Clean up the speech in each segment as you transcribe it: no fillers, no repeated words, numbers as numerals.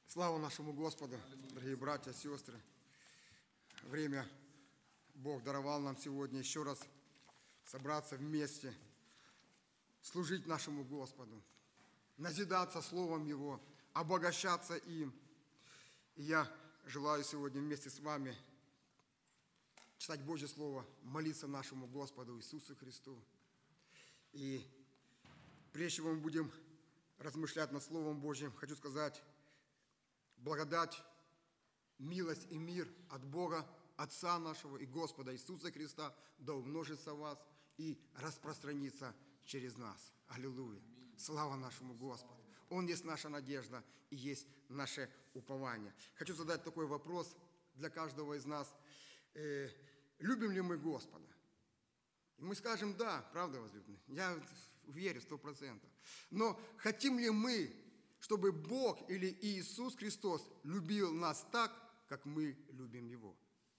Слава нашему Господу, дорогие братья, сестры. Время Бог даровал нам сегодня еще раз собраться вместе, служить нашему Господу, назидаться Словом Его, обогащаться им. И я желаю сегодня вместе с вами читать Божье Слово, молиться нашему Господу Иисусу Христу. И прежде чем мы будем размышлять над Словом Божьим, хочу сказать: благодать, милость и мир от Бога, Отца нашего и Господа Иисуса Христа да умножится в вас и распространится через нас. Аллилуйя! Слава нашему Господу! Он есть наша надежда и есть наше упование. Хочу задать такой вопрос для каждого из нас. Любим ли мы Господа? И мы скажем: да, правда, возлюбленные? Я верю 100%. Но хотим ли мы, чтобы Бог или Иисус Христос любил нас так, как мы любим Его?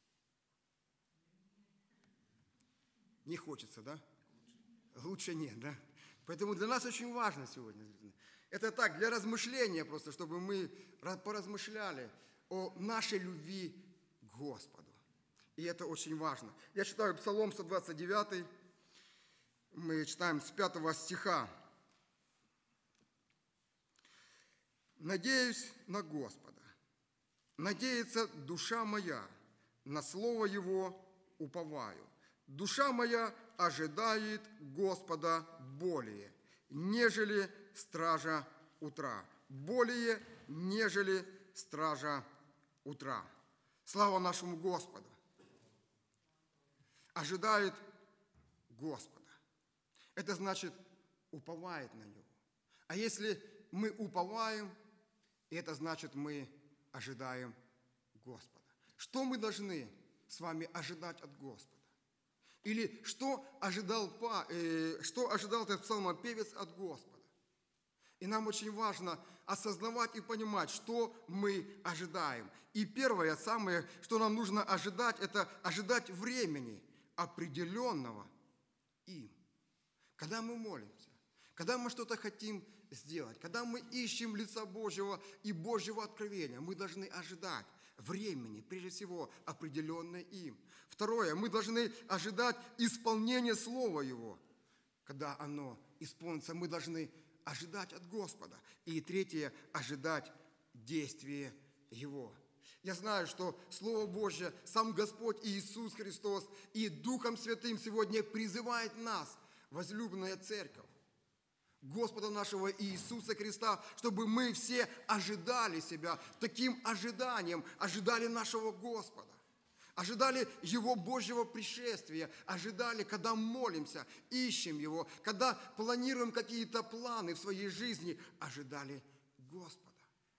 Не хочется, да? Лучше нет, да? Поэтому для нас очень важно сегодня. Это так, для размышления просто, чтобы мы поразмышляли о нашей любви к Господу. И это очень важно. Я читаю Псалом 129, мы читаем с 5 стиха. «Надеюсь на Господа, надеется душа моя, на слово Его уповаю. Душа моя ожидает Господа более, нежели стража утра». Более, нежели стража утра. Слава нашему Господу! Ожидает Господа. Это значит, уповает на Него. А если мы уповаем, это значит, мы ожидаем Господа. Что мы должны с вами ожидать от Господа? Или что ожидал этот псалмопевец от Господа? И нам очень важно осознавать и понимать, что мы ожидаем. И первое, самое, что нам нужно ожидать, это ожидать времени, определенного им. Когда мы молимся, когда мы что-то хотим сделать, когда мы ищем лица Божьего и Божьего откровения, мы должны ожидать времени, прежде всего, определенное им. Второе, мы должны ожидать исполнения Слова Его. Когда оно исполнится, мы должны ожидать от Господа. И третье, ожидать действия Его. Я знаю, что Слово Божье, сам Господь Иисус Христос и Духом Святым сегодня призывает нас, возлюбленная церковь, Господа нашего Иисуса Христа, чтобы мы все ожидали себя таким ожиданием, ожидали нашего Господа, ожидали Его Божьего пришествия, ожидали, когда молимся, ищем Его, когда планируем какие-то планы в своей жизни, ожидали Господа.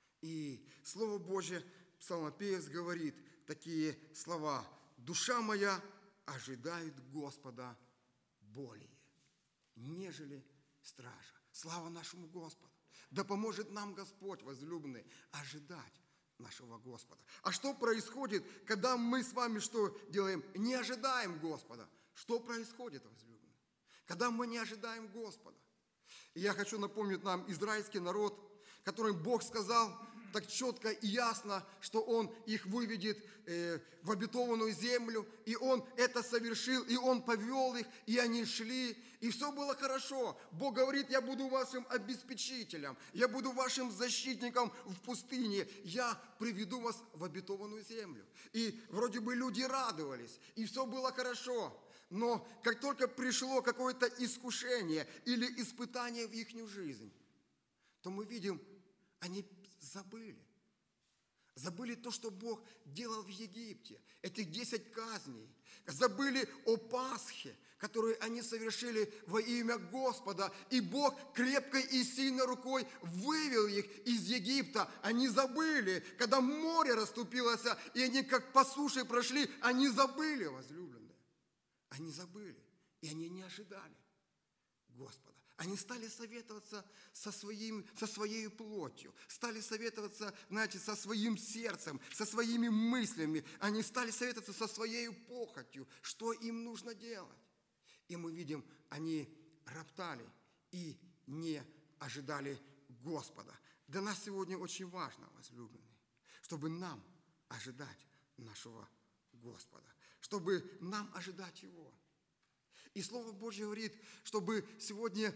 И Слово Божье, псалмопевец говорит такие слова: «Душа моя ожидает Господа более, нежели стража». Слава нашему Господу! Да поможет нам Господь, возлюбленный, ожидать нашего Господа. А что происходит, когда мы с вами что делаем? Не ожидаем Господа. Что происходит, возлюбленный? Когда мы не ожидаем Господа. И я хочу напомнить нам израильский народ, которым Бог сказал так четко и ясно, что Он их выведет в обетованную землю, и Он это совершил, и Он повел их, и они шли, и все было хорошо. Бог говорит: я буду вашим обеспечителем, я буду вашим защитником в пустыне, я приведу вас в обетованную землю. И вроде бы люди радовались, и все было хорошо, но как только пришло какое-то искушение или испытание в их жизнь, то мы видим, они забыли то, что Бог делал в Египте, этих 10 казней. Забыли о Пасхе, которую они совершили во имя Господа. И Бог крепкой и сильной рукой вывел их из Египта. Они забыли, когда море расступилось, и они как по суше прошли, они забыли, возлюбленные. Они забыли, и они не ожидали Господа. Они стали советоваться со своей плотью, стали советоваться, знаете, со своим сердцем, со своими мыслями. Они стали советоваться со своей похотью, что им нужно делать. И мы видим, они роптали и не ожидали Господа. Для нас сегодня очень важно, возлюбленные, чтобы нам ожидать нашего Господа, чтобы нам ожидать Его. И Слово Божье говорит, чтобы сегодня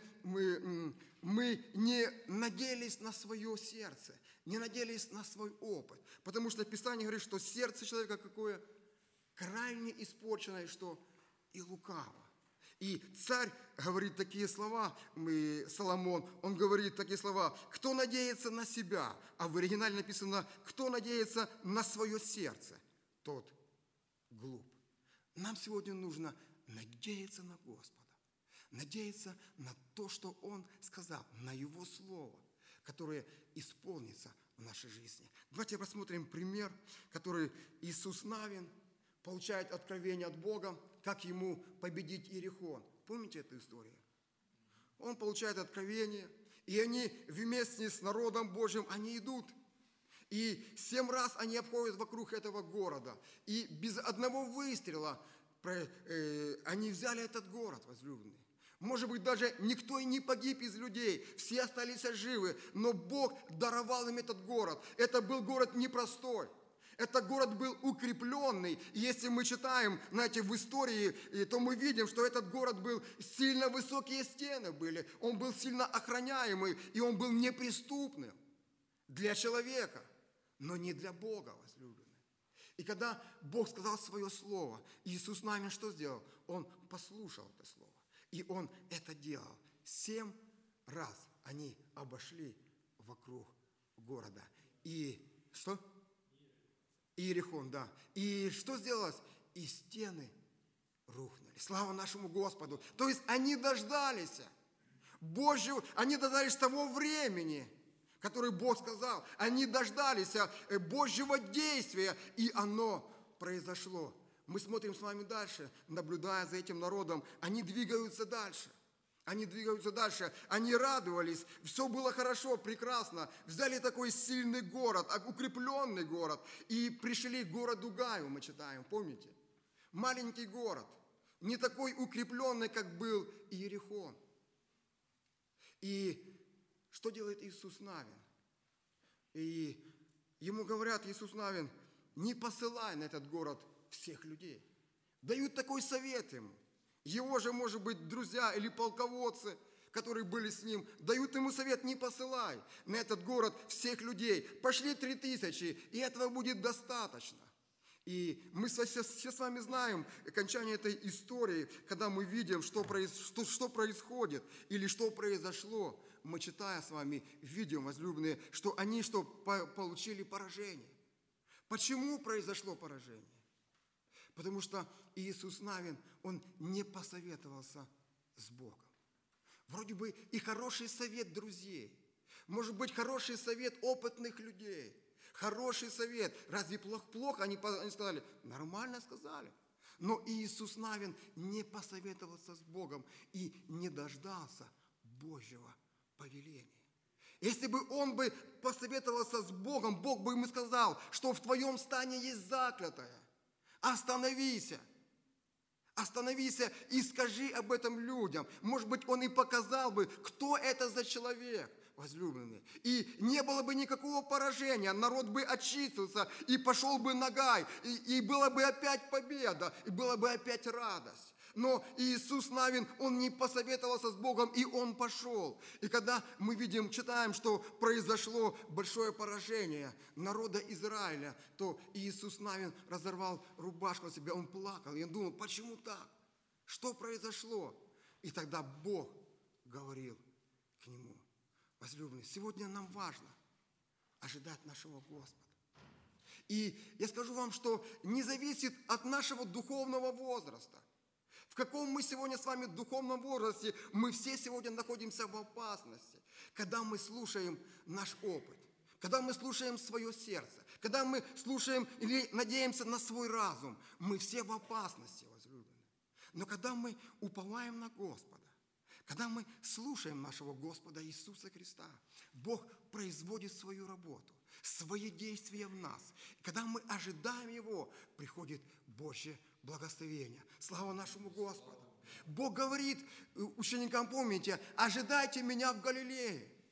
мы не надеялись на свое сердце, не надеялись на свой опыт. Потому что Писание говорит, что сердце человека какое крайне испорченное, что и лукаво. И царь говорит такие слова, Соломон, он говорит такие слова: кто надеется на себя, а в оригинале написано: кто надеется на свое сердце, тот глуп. Нам сегодня нужно надеяться на Господа, надеяться на то, что Он сказал, на Его Слово, которое исполнится в нашей жизни. Давайте посмотрим пример, который Иисус Навин получает откровение от Бога, как ему победить Иерихон. Помните эту историю? Он получает откровение, и они вместе с народом Божьим, они идут. И 7 раз они обходят вокруг этого города. И без одного выстрела они взяли этот город, возлюбленные. Может быть, даже никто и не погиб из людей, все остались живы, но Бог даровал им этот город. Это был город непростой. Этот город был укрепленный. И если мы читаем, знаете, в истории, то мы видим, что этот город был, сильно высокие стены были, он был сильно охраняемый, и он был неприступным для человека, но не для Бога, возлюбленные. И когда Бог сказал свое слово, Иисус Навин что сделал? Он послушал это слово. И он это делал. 7 раз они обошли вокруг города. И что? Иерихон, да. И что сделалось? И стены рухнули. Слава нашему Господу. То есть они дождались Божьего, они дождались того времени, который Бог сказал. Они дождались Божьего действия, и оно произошло. Мы смотрим с вами дальше, наблюдая за этим народом. Они двигаются дальше. Они двигаются дальше, они радовались, все было хорошо, прекрасно. Взяли такой сильный город, укрепленный город, и пришли к городу Гаю, мы читаем, помните? Маленький город, не такой укрепленный, как был Иерихон. И что делает Иисус Навин? И ему говорят, Иисус Навин: не посылай на этот город всех людей. Дают такой совет ему. Его же, может быть, друзья или полководцы, которые были с ним, дают ему совет: не посылай на этот город всех людей. Пошли 3000, и этого будет достаточно. И мы все с вами знаем окончание этой истории, когда мы видим, что происходит или что произошло. Мы, читая с вами, видим, возлюбленные, что они получили поражение. Почему произошло поражение? Потому что Иисус Навин, он не посоветовался с Богом. Вроде бы и хороший совет друзей, может быть, хороший совет опытных людей, хороший совет. Разве плохо? Они сказали, нормально сказали. Но Иисус Навин не посоветовался с Богом и не дождался Божьего повеления. Если бы он бы посоветовался с Богом, Бог бы ему сказал, что в твоем стане есть заклятое. Остановись и скажи об этом людям. Может быть, он и показал бы, кто это за человек, возлюбленный. И не было бы никакого поражения, народ бы очистился, и пошел бы на Гай, и была бы опять победа, и была бы опять радость. Но Иисус Навин, он не посоветовался с Богом, и он пошел. И когда мы видим, читаем, что произошло большое поражение народа Израиля, то Иисус Навин разорвал рубашку на себя, он плакал, и он думал, почему так? Что произошло? И тогда Бог говорил к нему: возлюбленный, сегодня нам важно ожидать нашего Господа. И я скажу вам, что не зависит от нашего духовного возраста. В каком мы сегодня с вами духовном возрасте, мы все сегодня находимся в опасности, когда мы слушаем наш опыт, когда мы слушаем свое сердце, когда мы слушаем или надеемся на свой разум, мы все в опасности, возлюбленные. Но когда мы уповаем на Господа, когда мы слушаем нашего Господа Иисуса Христа, Бог производит свою работу, свои действия в нас. И когда мы ожидаем Его, приходит Божье благословение. Слава нашему Господу. Бог говорит ученикам, помните, ожидайте меня в Галилее.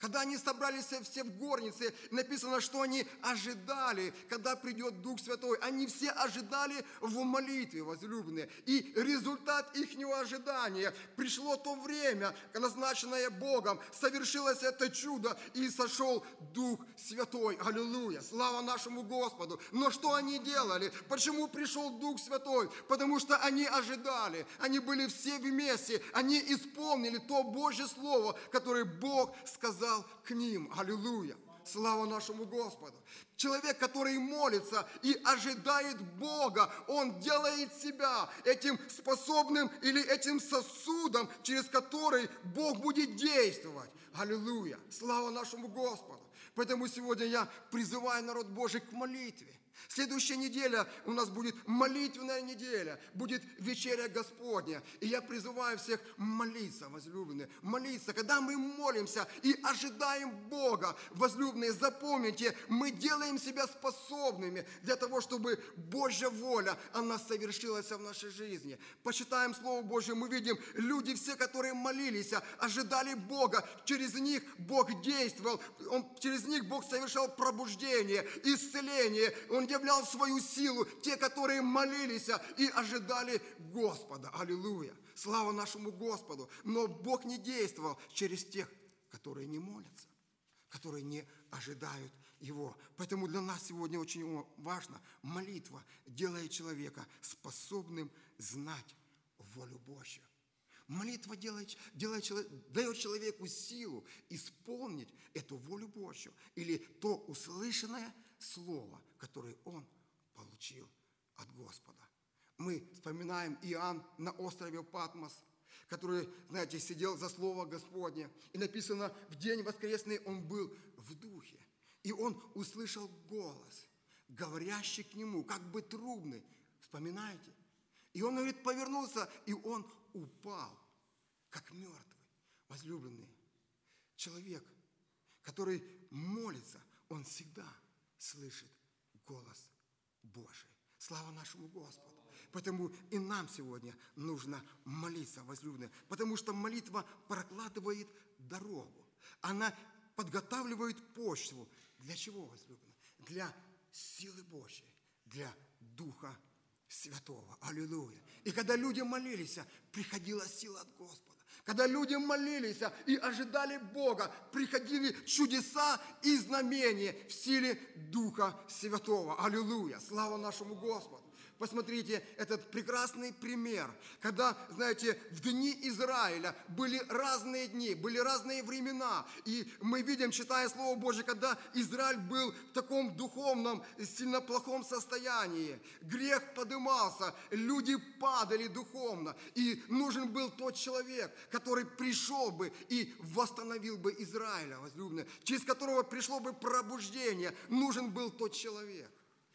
Когда они собрались все в горнице, написано, что они ожидали, когда придет Дух Святой. Они все ожидали в молитве, возлюбленные. И результат их ожидания: пришло то время, назначенное Богом, совершилось это чудо, и сошел Дух Святой. Аллилуйя! Слава нашему Господу! Но что они делали? Почему пришел Дух Святой? Потому что они ожидали. Они были все вместе. Они исполнили то Божье Слово, которое Бог сказал к ним. Аллилуйя! Слава нашему Господу! Человек, который молится и ожидает Бога, он делает себя этим способным или этим сосудом, через который Бог будет действовать. Аллилуйя! Слава нашему Господу! Поэтому сегодня я призываю народ Божий к молитве. Следующая неделя у нас будет молитвенная неделя, будет вечеря Господня. И я призываю всех молиться, возлюбленные, молиться. Когда мы молимся и ожидаем Бога, возлюбленные, запомните, мы делаем себя способными для того, чтобы Божья воля, она совершилась в нашей жизни. Почитаем Слово Божье, мы видим, люди все, которые молились, ожидали Бога, через них Бог действовал, через них Бог совершал пробуждение, исцеление, Он являл свою силу, те, которые молились и ожидали Господа. Аллилуйя! Слава нашему Господу! Но Бог не действовал через тех, которые не молятся, которые не ожидают Его. Поэтому для нас сегодня очень важно: молитва делает человека способным знать волю Божью. Молитва дает человеку силу исполнить эту волю Божью или то услышанное слово, которое он получил от Господа. Мы вспоминаем Иоанн на острове Патмос, который, знаете, сидел за слово Господне. И написано, в день воскресный он был в духе. И он услышал голос, говорящий к нему, как бы трубный. Вспоминаете? И он, говорит, повернулся, и он упал, как мертвый. Возлюбленный, человек, который молится, он всегда слышит голос Божий. Слава нашему Господу! Поэтому и нам сегодня нужно молиться, возлюбленные, потому что молитва прокладывает дорогу. Она подготавливает почву. Для чего, возлюбленные? Для силы Божьей, для Духа Святого. Аллилуйя! И когда люди молились, приходила сила от Господа. Когда люди молились и ожидали Бога, приходили чудеса и знамения в силе Духа Святого. Аллилуйя! Слава нашему Господу! Посмотрите этот прекрасный пример, когда, знаете, в дни Израиля были разные дни, были разные времена. И мы видим, читая Слово Божье, когда Израиль был в таком духовном, сильно плохом состоянии. Грех подымался, люди падали духовно. И нужен был тот человек, который пришел бы и восстановил бы Израиля, возлюбленные, через которого пришло бы пробуждение. Нужен был тот человек.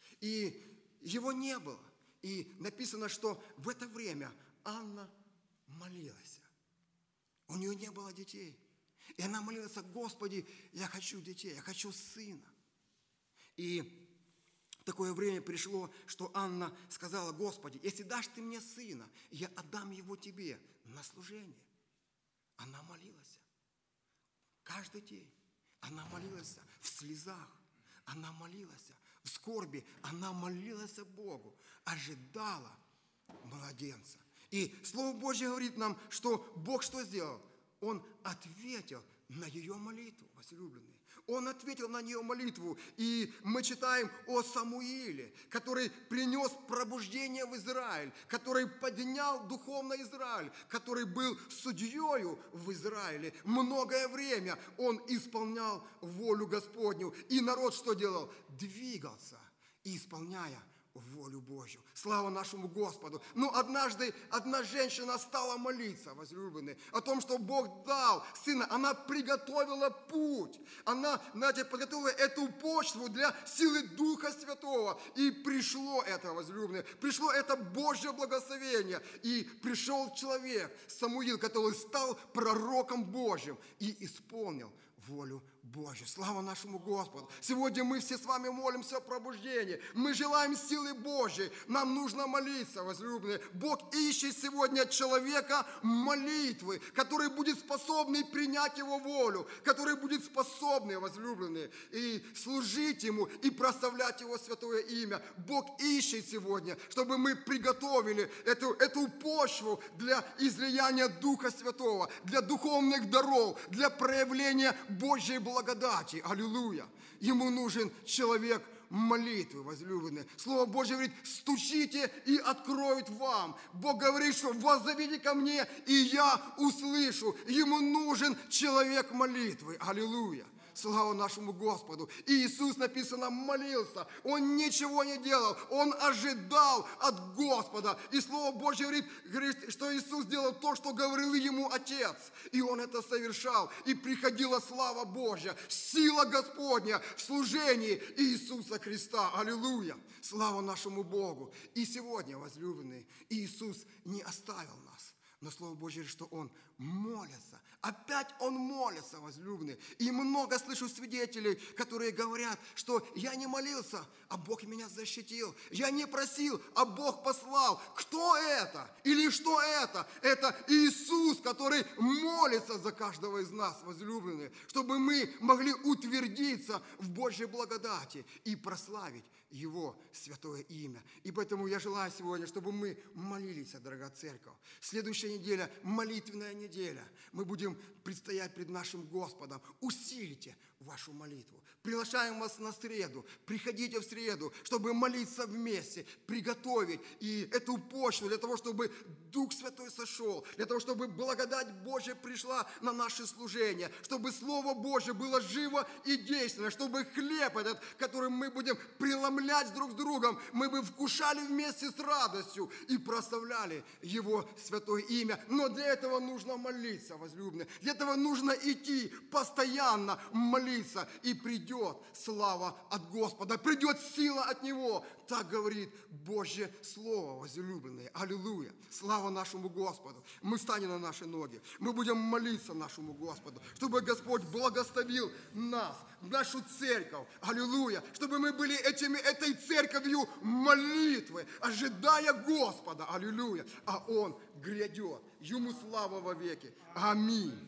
И его не было. И написано, что в это время Анна молилась. У нее не было детей. И она молилась: Господи, я хочу детей, я хочу сына. И такое время пришло, что Анна сказала: Господи, если дашь ты мне сына, я отдам его тебе на служение. Она молилась. Каждый день она молилась в слезах. Она молилась в скорби, она молилась Богу, ожидала младенца. И Слово Божье говорит нам, что Бог что сделал? Он ответил на ее молитву, возлюбленные. Он ответил на нее молитву. И мы читаем о Самуиле, который принес пробуждение в Израиль, который поднял духовно Израиль, который был судьею в Израиле. Многое время он исполнял волю Господню. И народ что делал? Двигался, исполняя волю Божью. Слава нашему Господу. Но однажды одна женщина стала молиться, возлюбленные, о том, что Бог дал сына. Она приготовила путь. Она, знаете, подготовила эту почву для силы Духа Святого. И пришло это, возлюбленные, пришло это Божье благословение. И пришел человек, Самуил, который стал пророком Божьим и исполнил волю Божью. Слава нашему Господу. Сегодня мы все с вами молимся о пробуждении. Мы желаем силы Божьей. Нам нужно молиться, возлюбленные. Бог ищет сегодня человека молитвы, который будет способный принять Его волю, который будет способный, возлюбленные, и служить Ему, и прославлять Его святое имя. Бог ищет сегодня, чтобы мы приготовили эту почву для излияния Духа Святого, для духовных даров, для проявления Божьей благодати. Аллилуйя! Ему нужен человек молитвы, возлюбленные. Слово Божье говорит: стучите, и откроют вам. Бог говорит, что воззовите ко мне, и я услышу. Ему нужен человек молитвы. Аллилуйя! Слава нашему Господу. И Иисус, написано, молился. Он ничего не делал. Он ожидал от Господа. И Слово Божье говорит, что Иисус делал то, что говорил ему Отец. И Он это совершал. И приходила слава Божья, сила Господня в служении Иисуса Христа. Аллилуйя! Слава нашему Богу. И сегодня, возлюбленные, Иисус не оставил нас. Но Слово Божье говорит, что Он молится. Опять Он молится, возлюбленные. И много слышу свидетелей, которые говорят, что я не молился, а Бог меня защитил. Я не просил, а Бог послал. Кто это? Или что это? Это Иисус, который молится за каждого из нас, возлюбленные, чтобы мы могли утвердиться в Божьей благодати и прославить Его святое имя. И поэтому я желаю сегодня, чтобы мы молились, дорогая церковь. Следующая неделя – молитвенная неделя. Мы будем предстоять пред нашим Господом. Усилите вашу молитву. Приглашаем вас на среду. Приходите в среду, чтобы молиться вместе, приготовить и эту почву для того, чтобы Дух Святой сошел, для того, чтобы благодать Божья пришла на наше служение, чтобы Слово Божье было живо и действенно, чтобы хлеб этот, которым мы будем преломлять друг с другом, мы бы вкушали вместе с радостью и прославляли Его святое имя. Но для этого нужно молиться, возлюбленные. Для этого нужно идти, постоянно молиться, и придет слава от Господа, придет сила от Него. Так говорит Божье Слово, возлюбленные. Аллилуйя! Слава нашему Господу! Мы встанем на наши ноги, мы будем молиться нашему Господу, чтобы Господь благословил нас, нашу церковь. Аллилуйя! Чтобы мы были этой церковью молитвы, ожидая Господа. Аллилуйя! А Он грядет. Ему слава во веки. Аминь.